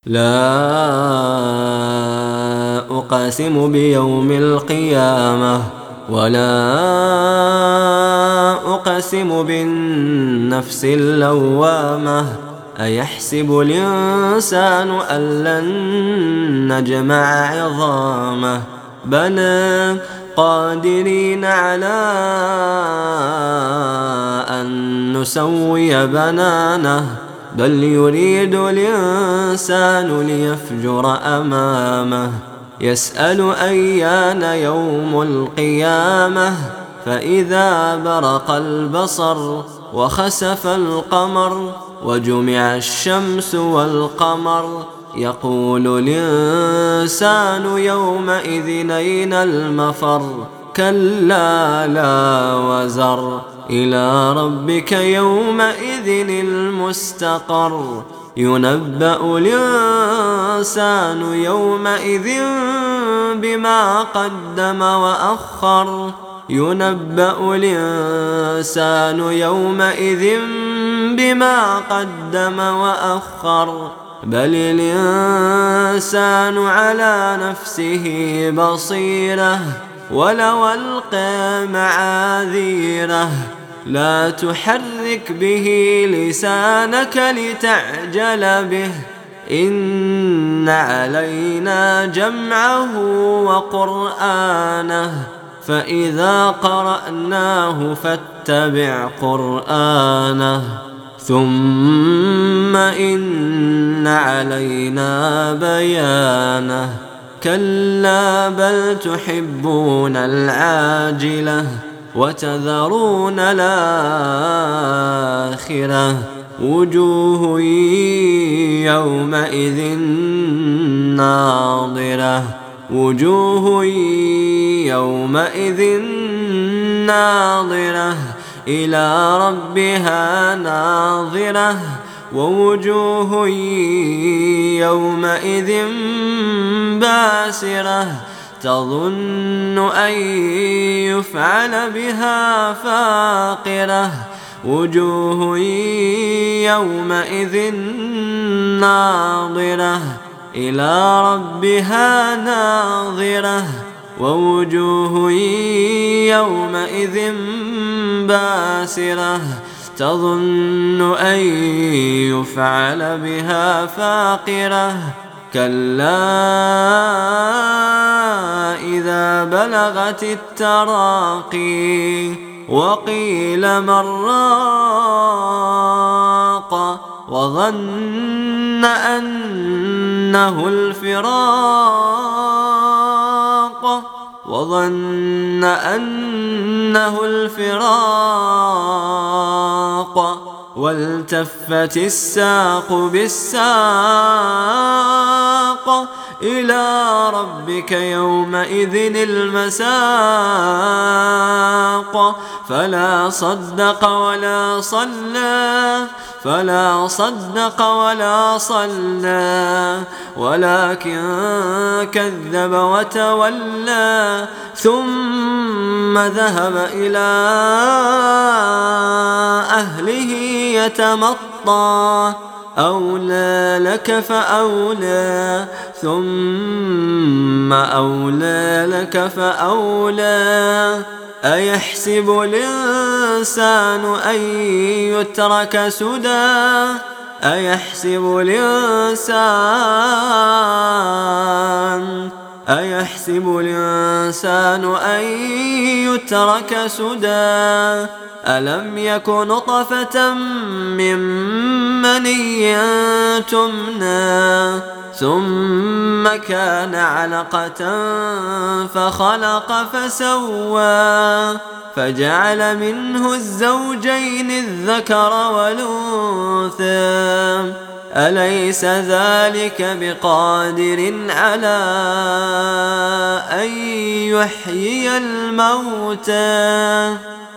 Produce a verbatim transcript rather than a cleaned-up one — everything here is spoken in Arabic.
لا أقسم بيوم القيامة ولا أقسم بالنفس اللوامة. أيحسب الإنسان أن لن نجمع عظامه بلى قادرين على أن نسوي بنانه بل يريد الإنسان ليفجر أمامه يسأل أيان يوم القيامة فإذا برق البصر وخسف القمر وجمع الشمس والقمر يقول الإنسان يومئذ أين المفر كلا لا وزر إلى ربك يومئذ المستقر ينبأ الإنسان يومئذ بما قدم وأخر ينبأ الإنسان يومئذ بما قدم وأخر بل الإنسان على نفسه بصيرة ولو ألقى معاذيره لا تحرك به لسانك لتعجل به إن علينا جمعه وقرآنه فإذا قرأناه فاتبع قرآنه ثم إن علينا بيانه كلا بل تحبون العاجلة وتذرون الآخرة وجوه يومئذ ناظرة وجوه يومئذ ناظرة إلى ربها ناظرة ووجوه يومئذ باسرة تظن أن يفعل بها فاقرة وجوه يومئذ ناظرة إلى ربها ناظرة ووجوه يومئذ باسرة تظن أن يفعل بها فاقرة كلا إذا بلغت التراقي وقيل من راق وظن أنه الفراق وظن أنه الفراق والتفت الساق بالساق إلى ربك يومئذ المساق فلا صدق ولا صلى فلا صدق ولا صلى ولكن كذب وتولى ثم ذهب إلى أهله يتمطى أولى لك فأولى ثم أولى لك فأولى أيحسب الإنسان أن يترك سدى أيحسب الإنسان أيحسب الإنسان أن يترك سدى ألم يك نطفة من مني تمنى ثم كان علقة فخلق فسوى فجعل منه الزوجين الذكر والأنثى أليس ذلك بقادر على أن يحيي الموتى